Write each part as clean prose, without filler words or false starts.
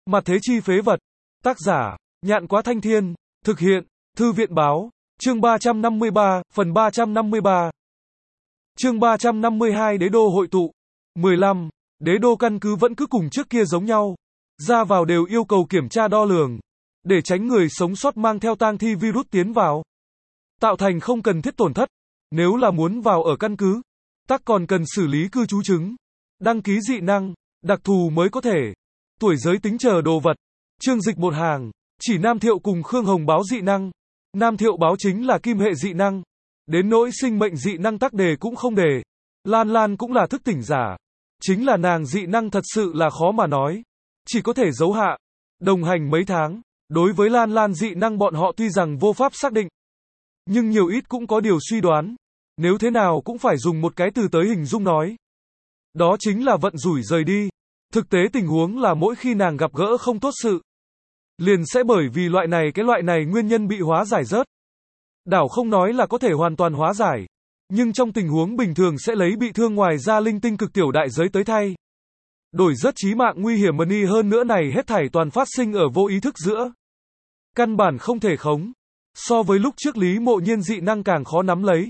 Mặt thế chi phế vật. Tác giả, Nhạn Quá Thanh Thiên. Thực hiện, Thư viện Báo. Chương 353, phần 353. Chương 352 Đế đô hội tụ. 15. Đế đô căn cứ vẫn cứ cùng trước kia giống nhau. Ra vào đều yêu cầu kiểm tra đo lường. Để tránh người sống sót mang theo tang thi virus tiến vào. Tạo thành không cần thiết tổn thất. Nếu là muốn vào ở căn cứ, tắc còn cần xử lý cư trú chứng. Đăng ký dị năng, đặc thù mới có thể. Tuổi giới tính chờ đồ vật. Chương dịch một hàng. Chỉ Nam Thiệu cùng Khương Hồng báo dị năng. Nam Thiệu báo chính là kim hệ dị năng. Đến nỗi sinh mệnh dị năng tắc đề cũng không đề. Lan Lan cũng là thức tỉnh giả. Chính là nàng dị năng thật sự là khó mà nói. Chỉ có thể giấu hạ. Đồng hành mấy tháng. Đối với Lan Lan dị năng bọn họ tuy rằng vô pháp xác định. Nhưng nhiều ít cũng có điều suy đoán. Nếu thế nào cũng phải dùng một cái từ tới hình dung nói. Đó chính là vận rủi rời đi. Thực tế tình huống là mỗi khi nàng gặp gỡ không tốt sự, liền sẽ bởi vì loại này nguyên nhân bị hóa giải rớt. Đảo không nói là có thể hoàn toàn hóa giải. Nhưng trong tình huống bình thường sẽ lấy bị thương ngoài ra linh tinh cực tiểu đại giới tới thay. Đổi rất chí mạng nguy hiểm money hơn nữa này hết thảy toàn phát sinh ở vô ý thức giữa. Căn bản không thể khống. So với lúc trước Lý Mộ Nhiên dị năng càng khó nắm lấy.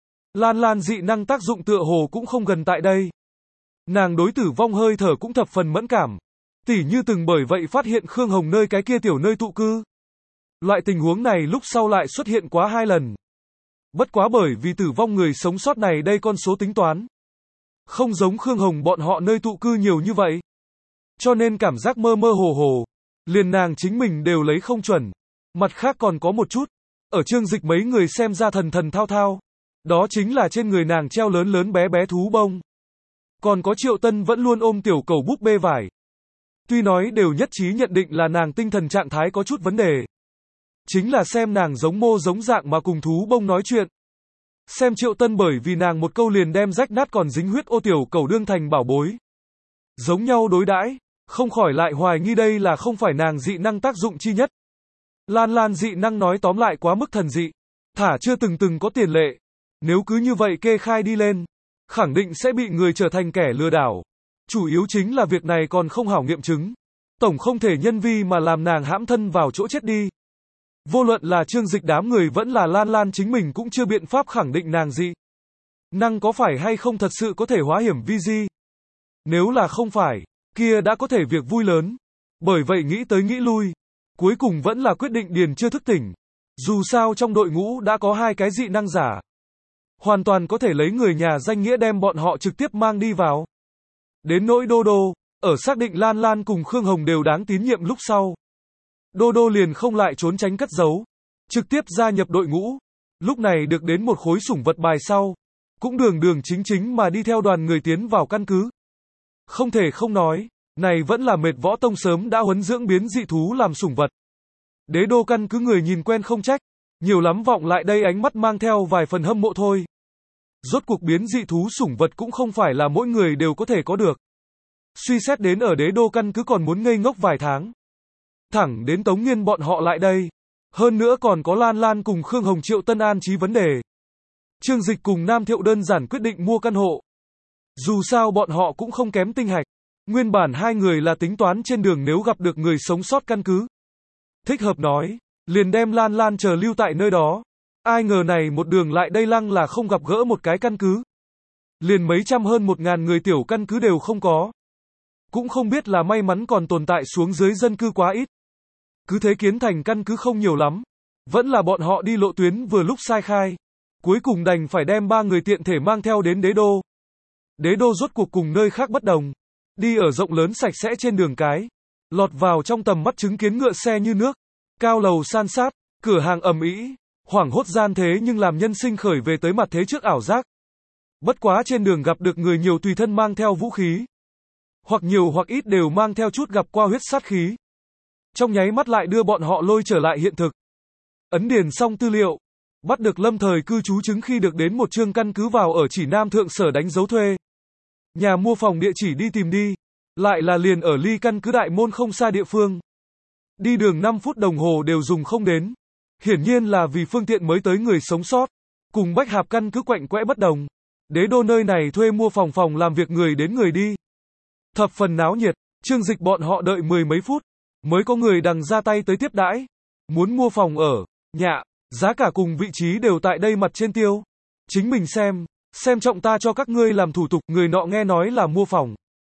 Lan Lan dị năng tác dụng tựa hồ cũng không gần tại đây. Nàng đối tử vong hơi thở cũng thập phần mẫn cảm. Tỉ như từng bởi vậy phát hiện Khương Hồng nơi cái kia tiểu nơi tụ cư. Loại tình huống này lúc sau lại xuất hiện quá 2 lần. Bất quá bởi vì tử vong người sống sót này đây con số tính toán. Không giống Khương Hồng bọn họ nơi tụ cư nhiều như vậy. Cho nên cảm giác mơ mơ hồ hồ. Liền nàng chính mình đều lấy không chuẩn. Mặt khác còn có một chút. Ở chương dịch mấy người xem ra thần thần thao thao. Đó chính là trên người nàng treo lớn lớn bé bé thú bông. Còn có Triệu Tân vẫn luôn ôm tiểu cầu búp bê vải. Tuy nói đều nhất trí nhận định là nàng tinh thần trạng thái có chút vấn đề. Chính là xem nàng giống mô giống dạng mà cùng thú bông nói chuyện. Xem Triệu Tân bởi vì nàng một câu liền đem rách nát còn dính huyết ô tiểu cầu đương thành bảo bối. Giống nhau đối đãi, không khỏi lại hoài nghi đây là không phải nàng dị năng tác dụng chi nhất. Lan Lan dị năng nói tóm lại quá mức thần dị. Thả chưa từng có tiền lệ. Nếu cứ như vậy kê khai đi lên, khẳng định sẽ bị người trở thành kẻ lừa đảo. Chủ yếu chính là việc này còn không hảo nghiệm chứng. Tổng không thể nhân vi mà làm nàng hãm thân vào chỗ chết đi. Vô luận là chương dịch đám người vẫn là Lan Lan chính mình cũng chưa biện pháp khẳng định nàng dị năng có phải hay không thật sự có thể hóa hiểm vi di. Nếu là không phải, kia đã có thể việc vui lớn. Bởi vậy nghĩ tới nghĩ lui, cuối cùng vẫn là quyết định điền chưa thức tỉnh. Dù sao trong đội ngũ đã có 2 cái dị năng giả. Hoàn toàn có thể lấy người nhà danh nghĩa đem bọn họ trực tiếp mang đi vào. Đến nỗi Đô Đô, ở xác định Lan Lan cùng Khương Hồng đều đáng tín nhiệm lúc sau. Đô Đô liền không lại trốn tránh cất giấu. Trực tiếp gia nhập đội ngũ. Lúc này được đến một khối sủng vật bài sau. Cũng đường chính mà đi theo đoàn người tiến vào căn cứ. Không thể không nói, này vẫn là mệt võ tông sớm đã huấn dưỡng biến dị thú làm sủng vật. Đế đô căn cứ người nhìn quen không trách. Nhiều lắm vọng lại đây ánh mắt mang theo vài phần hâm mộ thôi. Rốt cuộc biến dị thú sủng vật cũng không phải là mỗi người đều có thể có được. Suy xét đến ở đế đô căn cứ còn muốn ngây ngốc vài tháng. Thẳng đến Tống Nghiên bọn họ lại đây. Hơn nữa còn có Lan Lan cùng Khương Hồng Triệu Tân an trí vấn đề. Chương dịch cùng Nam Thiệu đơn giản quyết định mua căn hộ. Dù sao bọn họ cũng không kém tinh hạch. Nguyên bản 2 người là tính toán trên đường nếu gặp được người sống sót căn cứ. Thích hợp nói, liền đem Lan Lan chờ lưu tại nơi đó. Ai ngờ này một đường lại đây lăng là không gặp gỡ một cái căn cứ. Liền mấy trăm hơn 1000 người tiểu căn cứ đều không có. Cũng không biết là may mắn còn tồn tại xuống dưới dân cư quá ít. Cứ thế kiến thành căn cứ không nhiều lắm. Vẫn là bọn họ đi lộ tuyến vừa lúc sai khai. Cuối cùng đành phải đem 3 người tiện thể mang theo đến đế đô. Đế đô rốt cuộc cùng nơi khác bất đồng. Đi ở rộng lớn sạch sẽ trên đường cái. Lọt vào trong tầm mắt chứng kiến ngựa xe như nước. Cao lầu san sát, cửa hàng ầm ĩ, hoảng hốt gian thế nhưng làm nhân sinh khởi về tới mặt thế trước ảo giác. Bất quá trên đường gặp được người nhiều tùy thân mang theo vũ khí. Hoặc nhiều hoặc ít đều mang theo chút gặp qua huyết sát khí. Trong nháy mắt lại đưa bọn họ lôi trở lại hiện thực. Ấn điền xong tư liệu. Bắt được lâm thời cư trú chứng khi được đến một chương căn cứ vào ở chỉ Nam Thượng Sở đánh dấu thuê. Nhà mua phòng địa chỉ đi tìm đi. Lại là liền ở ly căn cứ đại môn không xa địa phương. Đi đường 5 phút đồng hồ đều dùng không đến. Hiển nhiên là vì phương tiện mới tới người sống sót. Cùng Bách Hạp căn cứ quạnh quẽ bất đồng. Đế đô nơi này thuê mua phòng làm việc người đến người đi. Thập phần náo nhiệt. Chương dịch bọn họ đợi 10 mấy phút. mới có người đằng ra tay tới tiếp đãi. Muốn mua phòng ở, nhà, giá cả cùng vị trí đều tại đây mặt trên tiêu. Chính mình xem trọng ta cho các ngươi làm thủ tục, người nọ nghe nói là mua phòng.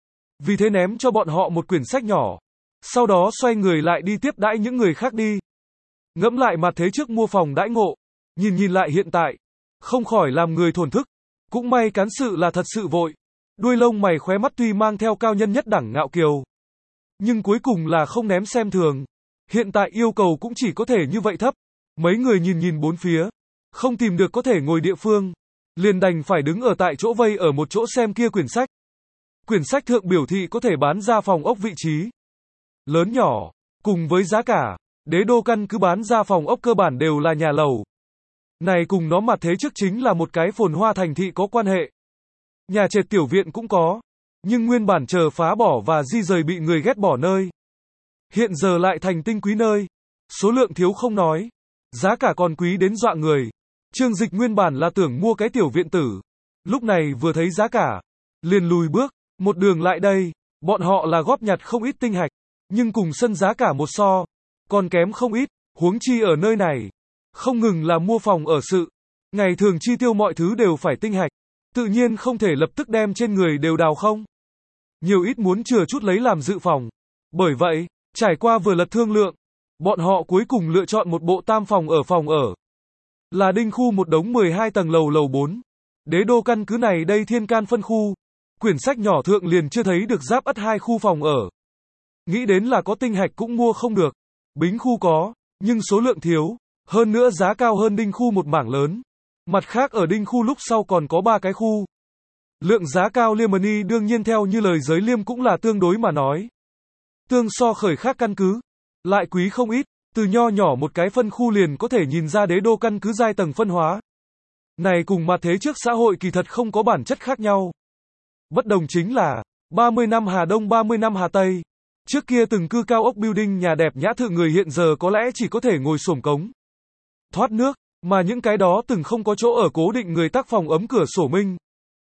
Vì thế ném cho bọn họ một quyển sách nhỏ. Sau đó xoay người lại đi tiếp đãi những người khác đi. Ngẫm lại mặt thế trước mua phòng đãi ngộ. Nhìn lại hiện tại. Không khỏi làm người thổn thức. Cũng may cán sự là thật sự vội. Đuôi lông mày khóe mắt tuy mang theo cao nhân nhất đẳng ngạo kiều. Nhưng cuối cùng là không ném xem thường. Hiện tại yêu cầu cũng chỉ có thể như vậy thấp. Mấy người nhìn bốn phía. Không tìm được có thể ngồi địa phương. Liền đành phải đứng ở tại chỗ vây ở một chỗ xem kia quyển sách. Quyển sách thượng biểu thị có thể bán ra phòng ốc vị trí lớn nhỏ, cùng với giá cả. Đế đô căn cứ bán ra phòng ốc cơ bản đều là nhà lầu. Này cùng nó mặt thế trước chính là một cái phồn hoa thành thị có quan hệ. Nhà trệt tiểu viện cũng có, nhưng nguyên bản chờ phá bỏ và di rời bị người ghét bỏ nơi. Hiện giờ lại thành tinh quý nơi. Số lượng thiếu không nói, giá cả còn quý đến dọa người. Trương Dịch nguyên bản là tưởng mua cái tiểu viện tử. Lúc này vừa thấy giá cả, liền lùi bước, một đường lại đây, bọn họ là góp nhặt không ít tinh hạch, nhưng cùng sân giá cả một so, còn kém không ít, huống chi ở nơi này. Không ngừng là mua phòng ở sự, ngày thường chi tiêu mọi thứ đều phải tinh hạch, tự nhiên không thể lập tức đem trên người đều đào không. Nhiều ít muốn chừa chút lấy làm dự phòng. Bởi vậy, trải qua vừa lật thương lượng, bọn họ cuối cùng lựa chọn một bộ tam phòng ở. Là đinh khu một đống 12 tầng lầu 4. Đế đô căn cứ này đây thiên can phân khu. Quyển sách nhỏ thượng liền chưa thấy được giáp ất 2 khu phòng ở. Nghĩ đến là có tinh hạch cũng mua không được. Bính khu có, nhưng số lượng thiếu. Hơn nữa giá cao hơn đinh khu một mảng lớn. Mặt khác ở đinh khu lúc sau còn có 3 cái khu. Lượng giá cao Liemani đương nhiên theo như lời giới liêm cũng là tương đối mà nói. Tương so khởi khác căn cứ. Lại quý không ít, từ nho nhỏ một cái phân khu liền có thể nhìn ra đế đô căn cứ giai tầng phân hóa. Này cùng mặt thế trước xã hội kỳ thật không có bản chất khác nhau. Bất đồng chính là, 30 năm Hà Đông 30 năm Hà Tây. Trước kia từng cư cao ốc building nhà đẹp nhã thượng người hiện giờ có lẽ chỉ có thể ngồi xổm cống thoát nước, mà những cái đó từng không có chỗ ở cố định người tác phòng ấm cửa sổ minh.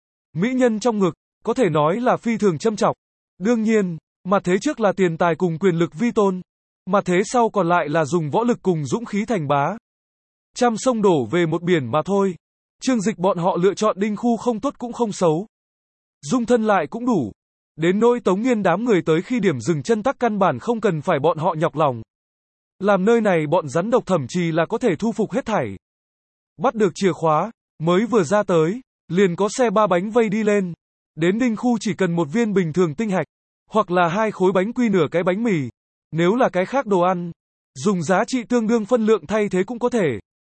Mỹ nhân trong ngực, có thể nói là phi thường châm chọc. Đương nhiên, mặt thế trước là tiền tài cùng quyền lực vi tôn. Mặt thế sau còn lại là dùng võ lực cùng dũng khí thành bá. Trăm sông đổ về một biển mà thôi. Trương Dịch bọn họ lựa chọn đinh khu không tốt cũng không xấu. Dung thân lại cũng đủ. Đến nỗi Tống Nghiên đám người tới khi điểm dừng chân tắc căn bản không cần phải bọn họ nhọc lòng. Làm nơi này bọn rắn độc thậm chí là có thể thu phục hết thảy. Bắt được chìa khóa, mới vừa ra tới, liền có xe 3 bánh vây đi lên. Đến đinh khu chỉ cần một viên bình thường tinh hạch, hoặc là 2 khối bánh quy nửa cái bánh mì. Nếu là cái khác đồ ăn, dùng giá trị tương đương phân lượng thay thế cũng có thể.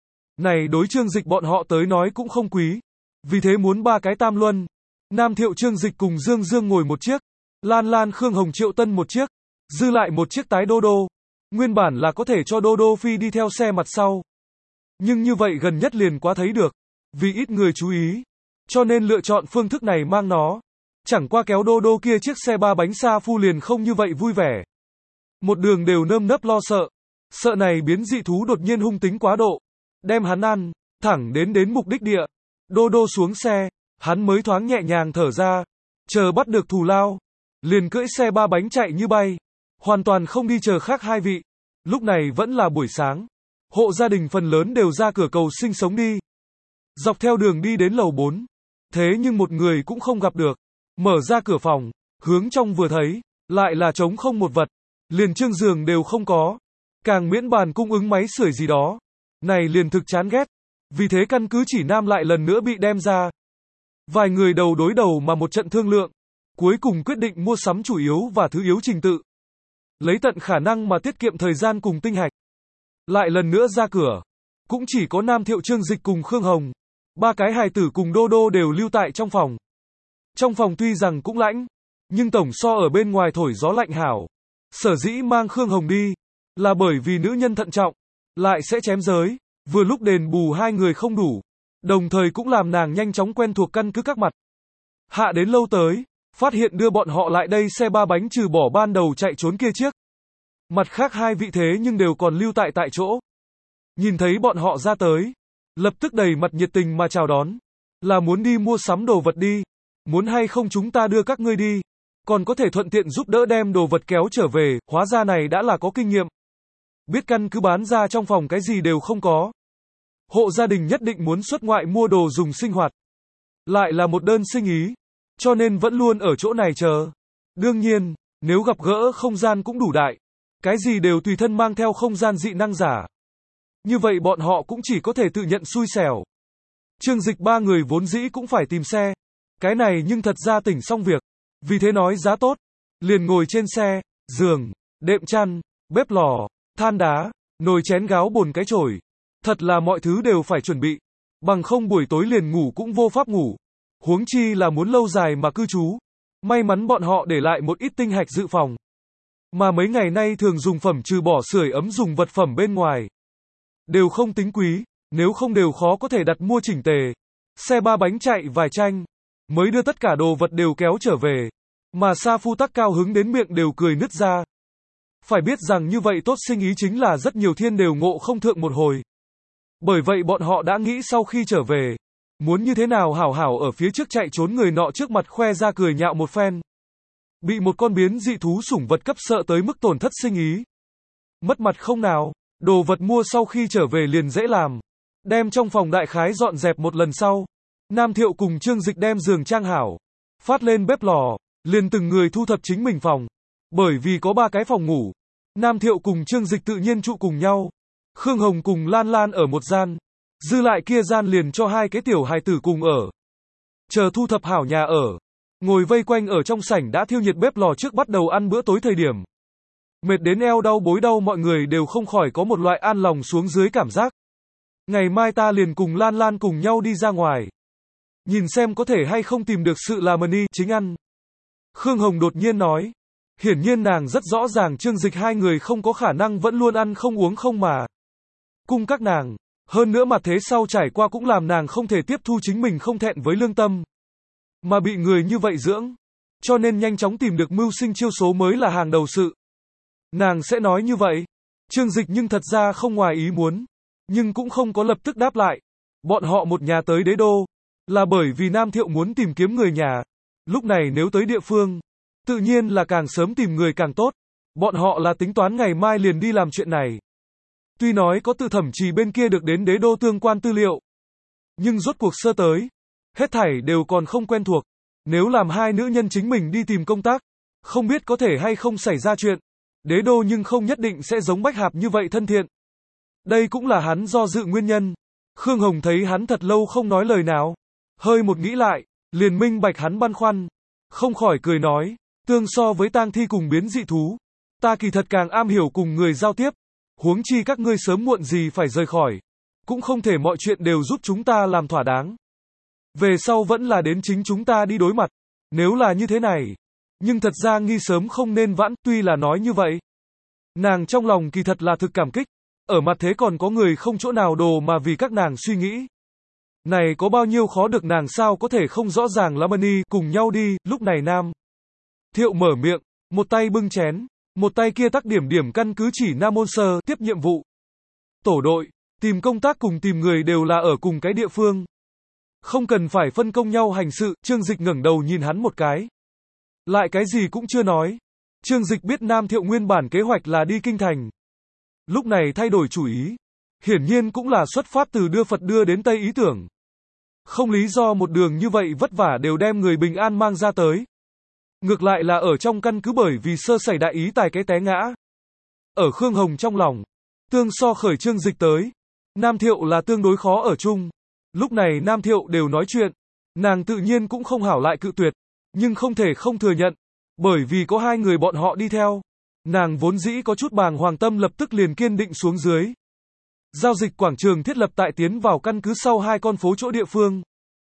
Này đối Trương Dịch bọn họ tới nói cũng không quý. Vì thế muốn 3 cái tam luân. Nam Thiệu Trương Dịch cùng Dương ngồi một chiếc. Lan Khương Hồng Triệu Tân một chiếc. Dư lại một chiếc tái Đô Đô. Nguyên bản là có thể cho Đô Đô Phi đi theo xe mặt sau. Nhưng như vậy gần nhất liền quá thấy được. Vì ít người chú ý. Cho nên lựa chọn phương thức này mang nó. Chẳng qua kéo Đô Đô kia chiếc xe 3 bánh xa phu liền không như vậy vui vẻ. Một đường đều nơm nớp lo sợ. Sợ này biến dị thú đột nhiên hung tính quá độ. Đem hắn ăn, thẳng đến mục đích địa. Đô Đô xuống xe, hắn mới thoáng nhẹ nhàng thở ra. Chờ bắt được thù lao. Liền cưỡi xe 3 bánh chạy như bay. Hoàn toàn không đi chờ khác 2 vị. Lúc này vẫn là buổi sáng. Hộ gia đình phần lớn đều ra cửa cầu sinh sống đi. Dọc theo đường đi đến lầu 4. Thế nhưng một người cũng không gặp được. Mở ra cửa phòng, hướng trong vừa thấy, lại là trống không một vật. Liền chương giường đều không có. Càng miễn bàn cung ứng máy sưởi gì đó. Này liền thực chán ghét. Vì thế căn cứ chỉ nam lại lần nữa bị đem ra. Vài người đầu đối đầu mà một trận thương lượng. Cuối cùng quyết định mua sắm chủ yếu và thứ yếu trình tự. Lấy tận khả năng mà tiết kiệm thời gian cùng tinh hạch. Lại lần nữa ra cửa. Cũng chỉ có Nam Thiệu Trương Dịch cùng Khương Hồng. 3 cái hài tử cùng Đô Đô đều lưu tại trong phòng. Trong phòng tuy rằng cũng lạnh, nhưng tổng so ở bên ngoài thổi gió lạnh hảo. Sở dĩ mang Khương Hồng đi, là bởi vì nữ nhân thận trọng, lại sẽ chém giới, vừa lúc đền bù 2 người không đủ, đồng thời cũng làm nàng nhanh chóng quen thuộc căn cứ các mặt. Hạ đến lâu tới, phát hiện đưa bọn họ lại đây xe 3 bánh trừ bỏ ban đầu chạy trốn kia chiếc. Mặt khác 2 vị thế nhưng đều còn lưu tại chỗ. Nhìn thấy bọn họ ra tới, lập tức đầy mặt nhiệt tình mà chào đón. Là muốn đi mua sắm đồ vật đi, muốn hay không chúng ta đưa các ngươi đi. còn có thể thuận tiện giúp đỡ đem đồ vật kéo trở về, hóa ra này đã là có kinh nghiệm. Biết căn cứ bán ra trong phòng cái gì đều không có. Hộ gia đình nhất định muốn xuất ngoại mua đồ dùng sinh hoạt. Lại là một đơn sinh ý, cho nên vẫn luôn ở chỗ này chờ. Đương nhiên, nếu gặp gỡ không gian cũng đủ đại, cái gì đều tùy thân mang theo không gian dị năng giả. Như vậy bọn họ cũng chỉ có thể tự nhận xui xẻo. Trương Dịch ba người vốn dĩ cũng phải tìm xe. Cái này nhưng thật ra tỉnh xong việc. Vì thế nói giá tốt. Liền ngồi trên xe, giường, đệm chăn, bếp lò, than đá, nồi chén gáo bồn cái chổi. Thật là mọi thứ đều phải chuẩn bị. Bằng không buổi tối liền ngủ cũng vô pháp ngủ. Huống chi là muốn lâu dài mà cư trú. May mắn bọn họ để lại một ít tinh hạch dự phòng. Mà mấy ngày nay thường dùng phẩm trừ bỏ sưởi ấm dùng vật phẩm bên ngoài. Đều không tính quý, nếu không đều khó có thể đặt mua chỉnh tề. Xe ba bánh chạy vài tranh, mới đưa tất cả đồ vật đều kéo trở về. Mà Sa Phu Tắc cao hứng đến miệng đều cười nứt ra. Phải biết rằng như vậy tốt sinh ý chính là rất nhiều thiên đều ngộ không thượng một hồi. Bởi vậy bọn họ đã nghĩ sau khi trở về, muốn như thế nào hảo hảo ở phía trước chạy trốn người nọ trước mặt khoe ra cười nhạo một phen. Bị một con biến dị thú sủng vật cấp sợ tới mức tổn thất sinh ý. Mất mặt không nào, đồ vật mua sau khi trở về liền dễ làm. Đem trong phòng đại khái dọn dẹp một lần sau. Nam Thiệu cùng Trương Dịch đem giường trang hảo. Phát lên bếp lò, liền từng người thu thập chính mình phòng. Bởi vì có 3 cái phòng ngủ. Nam Thiệu cùng Trương Dịch tự nhiên trụ cùng nhau. Khương Hồng cùng Lan Lan ở một gian. Dư lại kia gian liền cho 2 cái tiểu hài tử cùng ở. Chờ thu thập hảo nhà ở. Ngồi vây quanh ở trong sảnh đã thiêu nhiệt bếp lò trước bắt đầu ăn bữa tối thời điểm. Mệt đến eo đau bối đau mọi người đều không khỏi có một loại an lòng xuống dưới cảm giác. Ngày mai ta liền cùng Lan Lan cùng nhau đi ra ngoài. Nhìn xem có thể hay không tìm được sự làm money chính ăn. Khương Hồng đột nhiên nói. Hiển nhiên nàng rất rõ ràng Trương Dịch hai người không có khả năng vẫn luôn ăn không uống không mà. Cung các nàng. Hơn nữa mặt thế sau trải qua cũng làm nàng không thể tiếp thu chính mình không thẹn với lương tâm. Mà bị người như vậy dưỡng. Cho nên nhanh chóng tìm được mưu sinh chiêu số mới là hàng đầu sự. Nàng sẽ nói như vậy. Trương Dịch nhưng thật ra không ngoài ý muốn. Nhưng cũng không có lập tức đáp lại. Bọn họ một nhà tới đế đô. Là bởi vì Nam Thiệu muốn tìm kiếm người nhà. Lúc này nếu tới địa phương. Tự nhiên là càng sớm tìm người càng tốt. Bọn họ là tính toán ngày mai liền đi làm chuyện này. Tuy nói có từ thẩm trì bên kia được đến đế đô tương quan tư liệu. Nhưng rốt cuộc sơ tới. Hết thảy đều còn không quen thuộc. Nếu làm 2 nữ nhân chính mình đi tìm công tác. Không biết có thể hay không xảy ra chuyện. Đế đô nhưng không nhất định sẽ giống Bách Hạp như vậy thân thiện. Đây cũng là hắn do dự nguyên nhân. Khương Hồng thấy hắn thật lâu không nói lời nào. Hơi một nghĩ lại. Liền minh bạch hắn băn khoăn. Không khỏi cười nói. Tương so với tang thi cùng biến dị thú. Ta kỳ thật càng am hiểu cùng người giao tiếp. Huống chi các ngươi sớm muộn gì phải rời khỏi. Cũng không thể mọi chuyện đều giúp chúng ta làm thỏa đáng. Về sau vẫn là đến chính chúng ta đi đối mặt. Nếu là như thế này. Nhưng thật ra nghi sớm không nên vãn, tuy là nói như vậy. Nàng trong lòng kỳ thật là thực cảm kích. Ở mặt thế còn có người không chỗ nào đồ mà vì các nàng suy nghĩ. Này có bao nhiêu khó được nàng sao có thể không rõ ràng lắm đi, cùng nhau đi, lúc này Nam Thiệu mở miệng, một tay bưng chén, một tay kia tắc điểm điểm căn cứ chỉ Nam Môn Sơ tiếp nhiệm vụ. Tổ đội, tìm công tác cùng tìm người đều là ở cùng cái địa phương. Không cần phải phân công nhau hành sự, Trương Dịch ngẩng đầu nhìn hắn một cái. Lại cái gì cũng chưa nói. Trương Dịch biết Nam Thiệu nguyên bản kế hoạch là đi kinh thành. Lúc này thay đổi chủ ý. Hiển nhiên cũng là xuất phát từ đưa Phật đưa đến Tây ý tưởng. Không lý do một đường như vậy vất vả đều đem người bình an mang ra tới. Ngược lại là ở trong căn cứ bởi vì sơ sẩy đại ý tài cái té ngã. Ở Khương Hồng trong lòng. Tương so khởi Trương Dịch tới. Nam Thiệu là tương đối khó ở chung. Lúc này Nam Thiệu đều nói chuyện. Nàng tự nhiên cũng không hảo lại cự tuyệt. Nhưng không thể không thừa nhận. Bởi vì có 2 người bọn họ đi theo. Nàng vốn dĩ có chút bàng hoàng tâm lập tức liền kiên định xuống dưới. Giao dịch quảng trường thiết lập tại tiến vào căn cứ sau 2 con phố chỗ địa phương.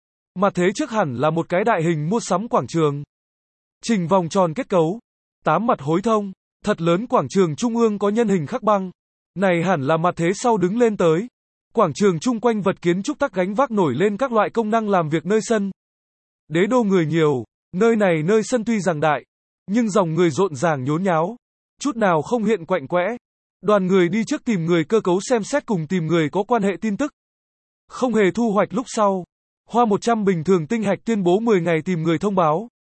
Mà thế trước hẳn là một cái đại hình mua sắm quảng trường. Trình vòng tròn kết cấu. 8 mặt hối thông. Thật lớn quảng trường trung ương có nhân hình khắc băng. Này hẳn là mặt thế sau đứng lên tới. Quảng trường chung quanh vật kiến trúc tắc gánh vác nổi lên các loại công năng làm việc nơi sân. Đế đô người nhiều. Nơi này nơi sân tuy rằng đại. Nhưng dòng người rộn ràng nhốn nháo. Chút nào không hiện quạnh quẽ. Đoàn người đi trước tìm người cơ cấu xem xét cùng tìm người có quan hệ tin tức. Không hề thu hoạch lúc sau. Hoa 100 bình thường tinh hạch tuyên bố 10 ngày tìm người thông báo.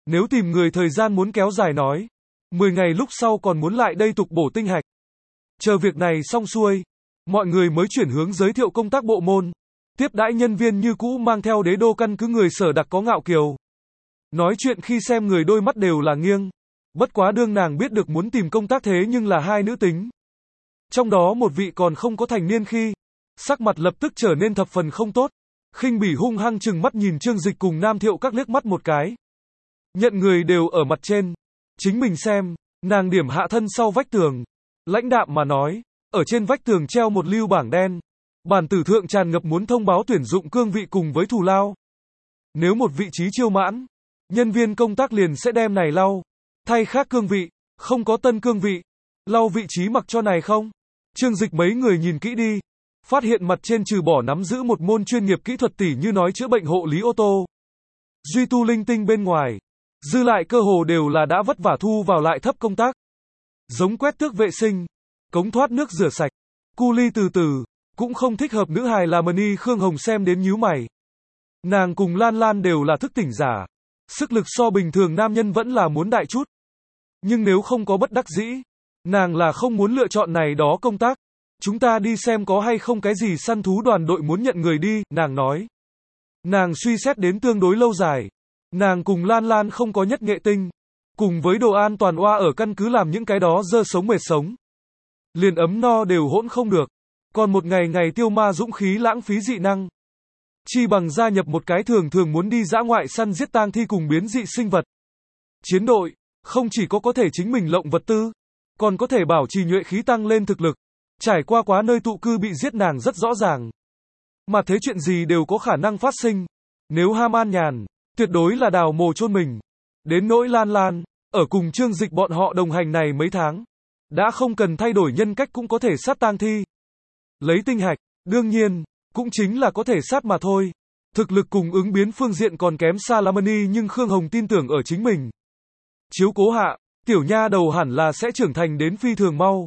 Nếu tìm người thời gian muốn kéo dài nói, 10 ngày lúc sau còn muốn lại đây tục bổ tinh hạch. Chờ việc này xong xuôi, mọi người mới chuyển hướng giới thiệu công tác bộ môn. Tiếp đãi nhân viên như cũ mang theo đế đô căn cứ người sở đặc có ngạo kiều. Nói chuyện khi xem người đôi mắt đều là nghiêng. Bất quá đương nàng biết được muốn tìm công tác thế nhưng là hai nữ tính. Trong đó một vị còn không có thành niên khi, sắc mặt lập tức trở nên thập phần không tốt. Khinh bỉ hung hăng chừng mắt nhìn Trương Dịch cùng Nam Thiệu các liếc mắt một cái. Nhận người đều ở mặt trên. Chính mình xem, nàng điểm hạ thân sau vách tường. Lãnh đạm mà nói, ở trên vách tường treo một lưu bảng đen. Bản tử thượng tràn ngập muốn thông báo tuyển dụng cương vị cùng với thù lao. Nếu một vị trí chiêu mãn, nhân viên công tác liền sẽ đem này lau. Thay khác cương vị, không có tân cương vị. Lau vị trí mặc cho này không? Trương Dịch mấy người nhìn kỹ đi. Phát hiện mặt trên trừ bỏ nắm giữ một môn chuyên nghiệp kỹ thuật tỉ như nói chữa bệnh hộ lý ô tô. Duy tu linh tinh bên ngoài. Dư lại cơ hồ đều là đã vất vả thu vào lại thấp công tác. Giống quét tước vệ sinh, cống thoát nước rửa sạch, cu ly từ từ, cũng không thích hợp nữ hài là Mani. Khương Hồng xem đến nhíu mày. Nàng cùng Lan Lan đều là thức tỉnh giả. Sức lực so bình thường nam nhân vẫn là muốn đại chút. Nhưng nếu không có bất đắc dĩ, nàng là không muốn lựa chọn này đó công tác. Chúng ta đi xem có hay không cái gì săn thú đoàn đội muốn nhận người đi, nàng nói. Nàng suy xét đến tương đối lâu dài. Nàng cùng Lan Lan không có nhất nghệ tinh. Cùng với đồ an toàn oa ở căn cứ làm những cái đó dơ sống mệt sống. Liền ấm no đều hỗn không được. Còn một ngày ngày tiêu ma dũng khí lãng phí dị năng. Chi bằng gia nhập một cái thường thường muốn đi dã ngoại săn giết tang thi cùng biến dị sinh vật. Chiến đội, không chỉ có thể chính mình lộng vật tư, còn có thể bảo trì nhuệ khí tăng lên thực lực. Trải qua quá nơi tụ cư bị giết nàng rất rõ ràng. Mà thế chuyện gì đều có khả năng phát sinh. Nếu ham an nhàn, tuyệt đối là đào mồ chôn mình. Đến nỗi Lan Lan, ở cùng Trương Dịch bọn họ đồng hành này mấy tháng. Đã không cần thay đổi nhân cách cũng có thể sát tang thi. Lấy tinh hạch, đương nhiên, cũng chính là có thể sát mà thôi. Thực lực cùng ứng biến phương diện còn kém xa Lamani nhưng Khương Hồng tin tưởng ở chính mình. Chiếu cố hạ, tiểu nha đầu hẳn là sẽ trưởng thành đến phi thường mau.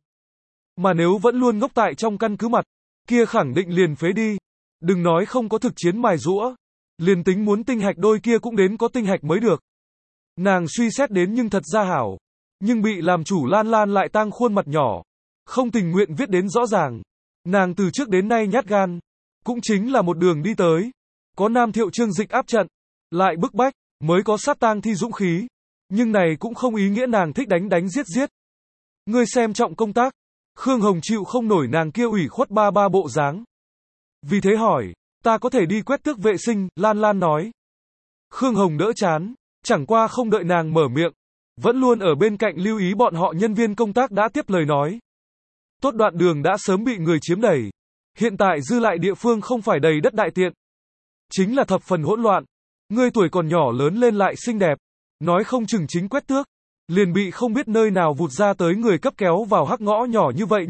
Mà nếu vẫn luôn ngốc tại trong căn cứ mặt, kia khẳng định liền phế đi. Đừng nói không có thực chiến mài giũa. Liền tính muốn tinh hạch đôi kia cũng đến có tinh hạch mới được. Nàng suy xét đến nhưng thật ra hảo. Nhưng bị làm chủ Lan Lan lại tang khuôn mặt nhỏ. Không tình nguyện viết đến rõ ràng. Nàng từ trước đến nay nhát gan. Cũng chính là một đường đi tới. Có Nam Thiệu Trương Dịch áp trận. Lại bức bách, mới có sát tang thi dũng khí. Nhưng này cũng không ý nghĩa nàng thích đánh giết giết. Ngươi xem trọng công tác. Khương Hồng chịu không nổi nàng kia ủy khuất ba bộ dáng. Vì thế hỏi, ta có thể đi quét tước vệ sinh, Lan Lan nói. Khương Hồng đỡ chán, chẳng qua không đợi nàng mở miệng. Vẫn luôn ở bên cạnh lưu ý bọn họ nhân viên công tác đã tiếp lời nói. Tốt đoạn đường đã sớm bị người chiếm đầy. Hiện tại dư lại địa phương không phải đầy đất đại tiện. Chính là thập phần hỗn loạn. Ngươi tuổi còn nhỏ lớn lên lại xinh đẹp. Nói không chừng chính quét tước. Liền bị không biết nơi nào vụt ra tới người cấp kéo vào hắc ngõ nhỏ như vậy.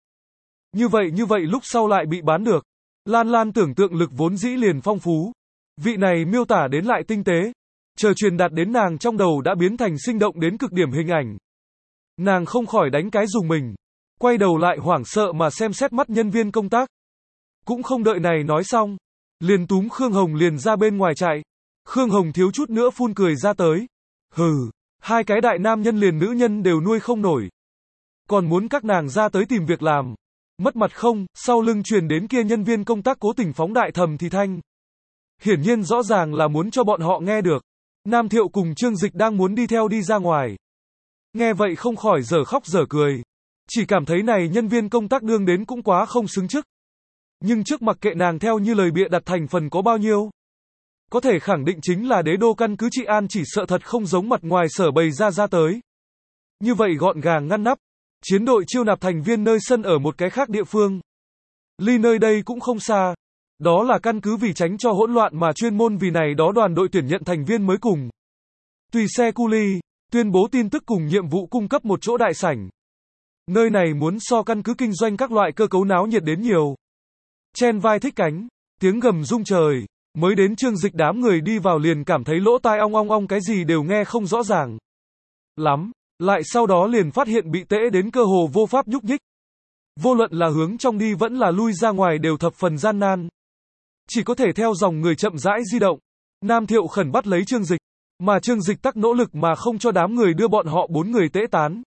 Như vậy lúc sau lại bị bán được. Lan Lan tưởng tượng lực vốn dĩ liền phong phú. Vị này miêu tả đến lại tinh tế. Chờ truyền đạt đến nàng trong đầu đã biến thành sinh động đến cực điểm hình ảnh. Nàng không khỏi đánh cái dùng mình. Quay đầu lại hoảng sợ mà xem xét mắt nhân viên công tác. Cũng không đợi này nói xong. Liền túm Khương Hồng liền ra bên ngoài chạy. Khương Hồng thiếu chút nữa phun cười ra tới. Hừ, hai cái đại nam nhân liền nữ nhân đều nuôi không nổi. Còn muốn các nàng ra tới tìm việc làm. Mất mặt không, sau lưng truyền đến kia nhân viên công tác cố tình phóng đại thầm thì thanh. Hiển nhiên rõ ràng là muốn cho bọn họ nghe được. Nam Thiệu cùng Trương Dịch đang muốn đi theo đi ra ngoài. Nghe vậy không khỏi dở khóc dở cười. Chỉ cảm thấy này nhân viên công tác đương đến cũng quá không xứng chức. Nhưng trước mặc kệ nàng theo như lời bịa đặt thành phần có bao nhiêu. Có thể khẳng định chính là đế đô căn cứ trị an chỉ sợ thật không giống mặt ngoài sở bày ra tới. Như vậy gọn gàng ngăn nắp. Chiến đội chiêu nạp thành viên nơi sân ở một cái khác địa phương. Ly nơi đây cũng không xa. Đó là căn cứ vì tránh cho hỗn loạn mà chuyên môn vì này đó đoàn đội tuyển nhận thành viên mới cùng. Tùy xe cu ly, tuyên bố tin tức cùng nhiệm vụ cung cấp một chỗ đại sảnh. Nơi này muốn so căn cứ kinh doanh các loại cơ cấu náo nhiệt đến nhiều. Chen vai thích cánh, tiếng gầm rung trời, mới đến Trương Dịch đám người đi vào liền cảm thấy lỗ tai ong ong ong cái gì đều nghe không rõ ràng. Lắm, lại sau đó liền phát hiện bị tễ đến cơ hồ vô pháp nhúc nhích. Vô luận là hướng trong đi vẫn là lui ra ngoài đều thập phần gian nan. Chỉ có thể theo dòng người chậm rãi di động. Nam Thiệu khẩn bắt lấy Trương Dịch. Mà Trương Dịch tắc nỗ lực mà không cho đám người đưa bọn họ 4 người tễ tán.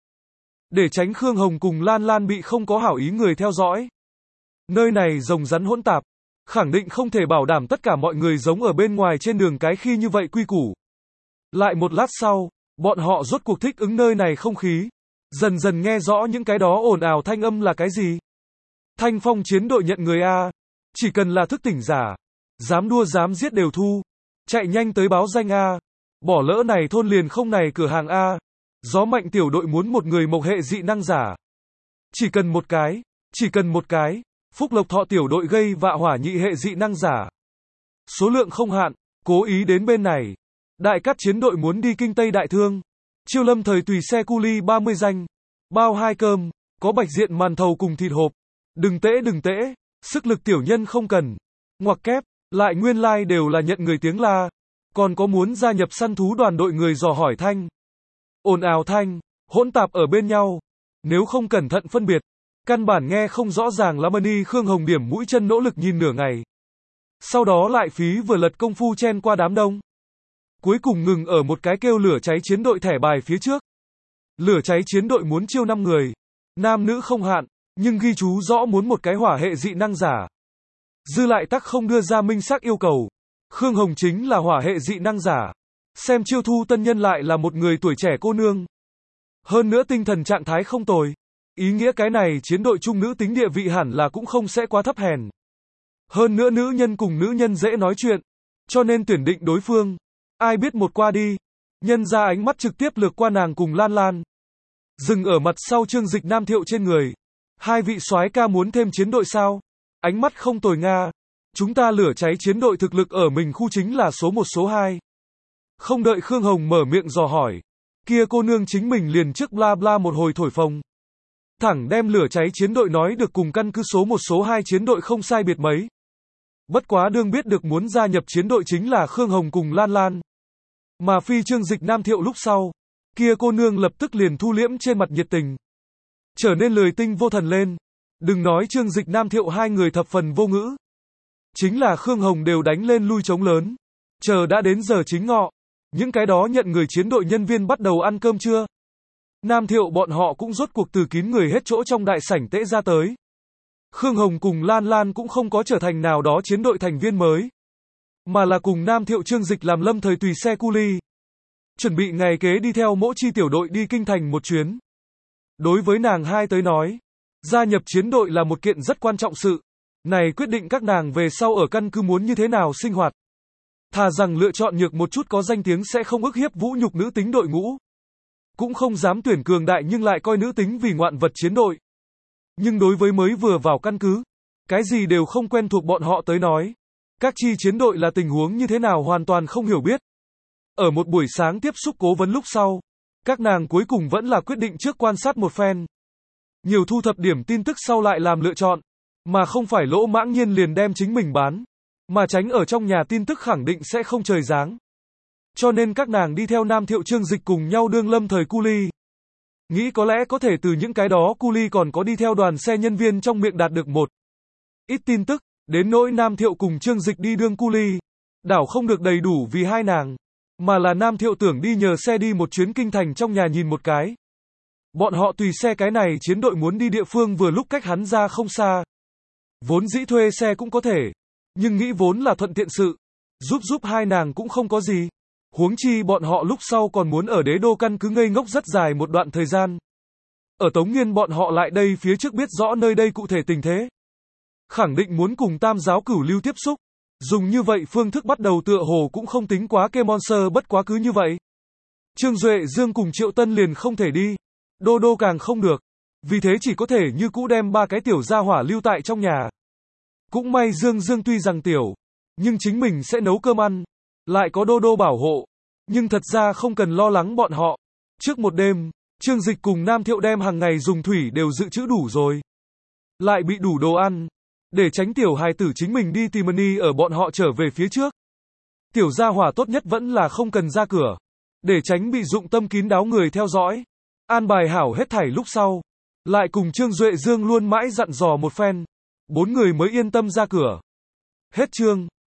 Để tránh Khương Hồng cùng Lan Lan bị không có hảo ý người theo dõi. Nơi này rồng rắn hỗn tạp, khẳng định không thể bảo đảm tất cả mọi người giống ở bên ngoài trên đường cái khi như vậy quy củ. Lại một lát sau, bọn họ rốt cuộc thích ứng nơi này không khí. Dần dần nghe rõ những cái đó ồn ào thanh âm là cái gì. Thanh Phong chiến đội nhận người A. Chỉ cần là thức tỉnh giả. Dám đua dám giết đều thu. Chạy nhanh tới báo danh A. Bỏ lỡ này thôn liền không này cửa hàng A. Gió mạnh tiểu đội muốn một người mộc hệ dị năng giả. Chỉ cần một cái. Chỉ cần một cái. Phúc Lộc Thọ tiểu đội gây vạ hỏa nhị hệ dị năng giả. Số lượng không hạn. Cố ý đến bên này. Đại Cát chiến đội muốn đi kinh Tây Đại Thương. Chiêu Lâm thời tùy xe cu ly 30 danh. Bao 2 cơm. Có bạch diện màn thầu cùng thịt hộp. Đừng tễ. Sức lực tiểu nhân không cần. Ngoặc kép. Lại nguyên lai đều là nhận người tiếng la. Còn có muốn gia nhập săn thú đoàn đội người dò hỏi thanh. Ồn ào thanh. Hỗn tạp ở bên nhau. Nếu không cẩn thận phân biệt. Căn bản nghe không rõ ràng lắm. Đi Khương Hồng điểm mũi chân nỗ lực nhìn nửa ngày. Sau đó lại phí vừa lật công phu chen qua đám đông. Cuối cùng ngừng ở một cái kêu lửa cháy chiến đội thẻ bài phía trước. Lửa cháy chiến đội muốn chiêu 5 người. Nam nữ không hạn, nhưng ghi chú rõ muốn một cái hỏa hệ dị năng giả. Dư lại tắc không đưa ra minh xác yêu cầu. Khương Hồng chính là hỏa hệ dị năng giả. Xem chiêu thu tân nhân lại là một người tuổi trẻ cô nương. Hơn nữa tinh thần trạng thái không tồi. Ý nghĩa cái này chiến đội trung nữ tính địa vị hẳn là cũng không sẽ quá thấp hèn. Hơn nữa nữ nhân cùng nữ nhân dễ nói chuyện. Cho nên tuyển định đối phương. Ai biết một qua đi. Nhân ra ánh mắt trực tiếp lược qua nàng cùng Lan Lan. Dừng ở mặt sau Trương Dịch Nam Thiệu trên người. Hai vị soái ca muốn thêm chiến đội sao? Ánh mắt không tồi Nga. Chúng ta lửa cháy chiến đội thực lực ở mình khu chính là số 1 số 2. Không đợi Khương Hồng mở miệng dò hỏi. Kia cô nương chính mình liền trước bla bla một hồi thổi phồng. Thẳng đem lửa cháy chiến đội nói được cùng căn cứ số 1 số 2 chiến đội không sai biệt mấy. Bất quá đương biết được muốn gia nhập chiến đội chính là Khương Hồng cùng Lan Lan. Mà phi Trương Dịch Nam Thiệu lúc sau. Kia cô nương lập tức liền thu liễm trên mặt nhiệt tình. Trở nên lười tinh vô thần lên. Đừng nói Trương Dịch Nam Thiệu hai người thập phần vô ngữ. Chính là Khương Hồng đều đánh lên lui trống lớn. Chờ đã đến giờ chính ngọ. Những cái đó nhận người chiến đội nhân viên bắt đầu ăn cơm trưa. Nam Thiệu bọn họ cũng rốt cuộc từ kín người hết chỗ trong đại sảnh tễ ra tới. Khương Hồng cùng Lan Lan cũng không có trở thành nào đó chiến đội thành viên mới. Mà là cùng Nam Thiệu Trương Dịch làm lâm thời tùy xe cu ly. Chuẩn bị ngày kế đi theo mỗi chi tiểu đội đi kinh thành một chuyến. Đối với nàng hai tới nói, gia nhập chiến đội là một kiện rất quan trọng sự. Này quyết định các nàng về sau ở căn cứ muốn như thế nào sinh hoạt. Thà rằng lựa chọn nhược một chút có danh tiếng sẽ không ức hiếp vũ nhục nữ tính đội ngũ. Cũng không dám tuyển cường đại nhưng lại coi nữ tính vì ngoạn vật chiến đội. Nhưng đối với mới vừa vào căn cứ, cái gì đều không quen thuộc bọn họ tới nói. Các chi chiến đội là tình huống như thế nào hoàn toàn không hiểu biết. Ở một buổi sáng tiếp xúc cố vấn lúc sau, các nàng cuối cùng vẫn là quyết định trước quan sát một phen. Nhiều thu thập điểm tin tức sau lại làm lựa chọn, mà không phải lỗ mãng nhiên liền đem chính mình bán, mà tránh ở trong nhà tin tức khẳng định sẽ không trời giáng. Cho nên các nàng đi theo Nam Thiệu Trương Dịch cùng nhau đương lâm thời cu ly. Nghĩ có lẽ có thể từ những cái đó cu ly còn có đi theo đoàn xe nhân viên trong miệng đạt được một ít tin tức, đến nỗi Nam Thiệu cùng Trương Dịch đi đương cu ly. Đảo không được đầy đủ vì hai nàng, mà là Nam Thiệu tưởng đi nhờ xe đi một chuyến kinh thành trong nhà nhìn một cái. Bọn họ tùy xe cái này chiến đội muốn đi địa phương vừa lúc cách hắn ra không xa. Vốn dĩ thuê xe cũng có thể, nhưng nghĩ vốn là thuận tiện sự. Giúp hai nàng cũng không có gì. Huống chi bọn họ lúc sau còn muốn ở đế đô căn cứ ngây ngốc rất dài một đoạn thời gian. Ở Tống Nghiên bọn họ lại đây phía trước biết rõ nơi đây cụ thể tình thế. Khẳng định muốn cùng tam giáo cửu lưu tiếp xúc. Dùng như vậy phương thức bắt đầu tựa hồ cũng không tính quá kê monster bất quá cứ như vậy. Trương Duệ Dương cùng Triệu Tân liền không thể đi. Đô đô càng không được. Vì thế chỉ có thể như cũ đem ba cái tiểu gia hỏa lưu tại trong nhà. Cũng may Dương tuy rằng tiểu, nhưng chính mình sẽ nấu cơm ăn. Lại có đô đô bảo hộ. Nhưng thật ra không cần lo lắng bọn họ. Trước một đêm, Trương Dịch cùng Nam Thiệu đem hàng ngày dùng thủy đều dự trữ đủ rồi. Lại bị đủ đồ ăn. Để tránh tiểu hài tử chính mình đi tìm money ở bọn họ trở về phía trước. Tiểu gia hỏa tốt nhất vẫn là không cần ra cửa. Để tránh bị dụng tâm kín đáo người theo dõi. An bài hảo hết thảy lúc sau. Lại cùng Trương Duệ Dương luôn mãi dặn dò một phen. 4 người mới yên tâm ra cửa. Hết chương.